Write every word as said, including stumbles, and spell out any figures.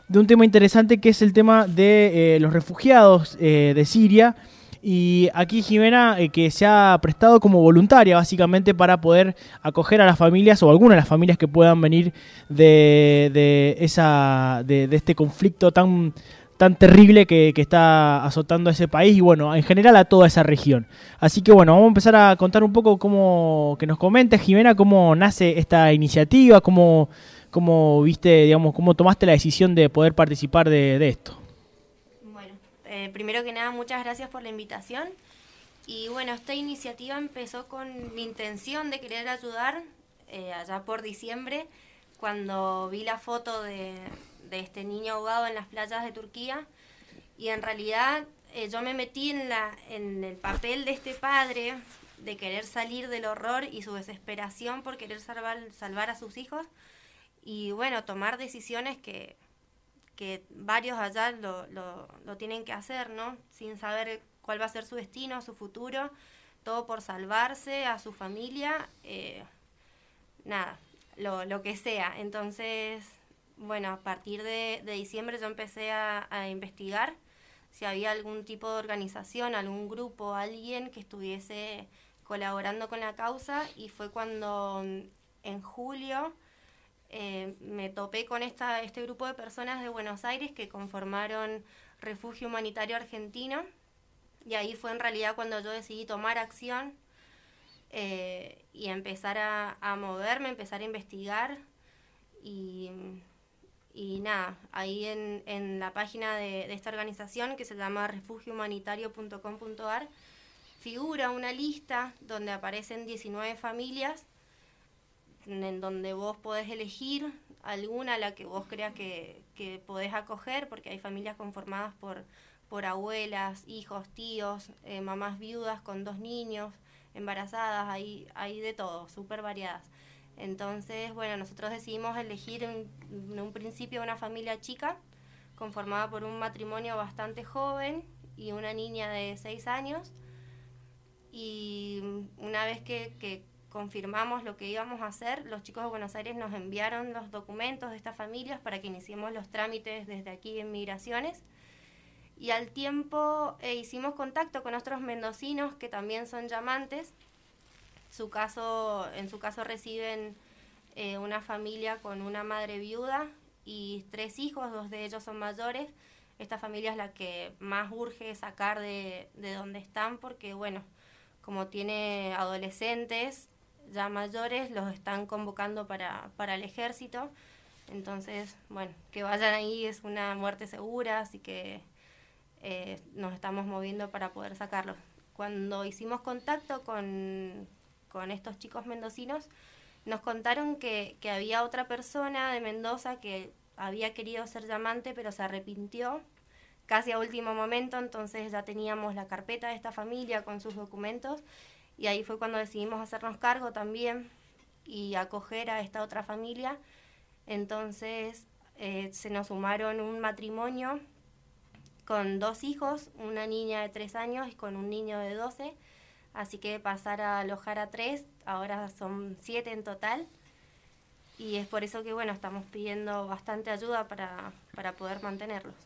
de un tema interesante que es el tema de eh, los refugiados eh, de Siria. Y aquí Jimena, eh, que se ha prestado como voluntaria básicamente para poder acoger a las familias o algunas de las familias que puedan venir de, de, esa, de, de este conflicto tan, tan terrible que, que está azotando a ese país y bueno, en general a toda esa región. Así que bueno, vamos a empezar a contar un poco cómo, que nos comentes Jimena, cómo nace esta iniciativa, cómo, cómo viste, digamos, cómo tomaste la decisión de poder participar de, de esto. Eh, primero que nada, muchas gracias por la invitación. Y bueno, esta iniciativa empezó con mi intención de querer ayudar eh, allá por diciembre, cuando vi la foto de, de este niño ahogado en las playas de Turquía. Y en realidad eh, yo me metí en, la, en el papel de este padre, de querer salir del horror y su desesperación por querer salvar, salvar a sus hijos. Y bueno, tomar decisiones que... que varios allá lo, lo, lo tienen que hacer, ¿no? Sin saber cuál va a ser su destino, su futuro, todo por salvarse a su familia, eh, nada, lo, lo que sea. Entonces, bueno, a partir de, de diciembre yo empecé a, a investigar si había algún tipo de organización, algún grupo, alguien que estuviese colaborando con la causa, y fue cuando en julio... Eh, me topé con esta, este grupo de personas de Buenos Aires que conformaron Refugio Humanitario Argentino, y ahí fue en realidad cuando yo decidí tomar acción eh, y empezar a, a moverme, empezar a investigar y, y nada, ahí en, en la página de, de esta organización, que se llama refugio humanitario punto com punto a r, figura una lista donde aparecen diecinueve familias en donde vos podés elegir alguna a la que vos creas que, que podés acoger, porque hay familias conformadas por, por abuelas, hijos, tíos, eh, mamás viudas con dos niños, embarazadas, hay, hay de todo, súper variadas. Entonces, bueno, nosotros decidimos elegir en, en un principio una familia chica, conformada por un matrimonio bastante joven y una niña de seis años, y una vez que, que confirmamos lo que íbamos a hacer, los chicos de Buenos Aires nos enviaron los documentos de estas familias para que iniciemos los trámites desde aquí en Migraciones, y al tiempo eh, hicimos contacto con otros mendocinos que también son llamantes. Su caso, en su caso reciben eh, una familia con una madre viuda y tres hijos, dos de ellos son mayores. Esta familia es la que más urge sacar de, de donde están, porque bueno, como tiene adolescentes ya mayores, los están convocando para, para el ejército. Entonces, bueno, que vayan ahí es una muerte segura, así que eh, nos estamos moviendo para poder sacarlos. Cuando hicimos contacto con, con estos chicos mendocinos, nos contaron que, que había otra persona de Mendoza que había querido ser llamante, pero se arrepintió casi a último momento. Entonces ya teníamos la carpeta de esta familia con sus documentos, y ahí fue cuando decidimos hacernos cargo también y acoger a esta otra familia. Entonces eh, se nos sumaron un matrimonio con dos hijos, una niña de tres años y con un niño de doce, así que pasar a alojar a tres, ahora son siete en total, y es por eso que bueno, estamos pidiendo bastante ayuda para, para poder mantenerlos.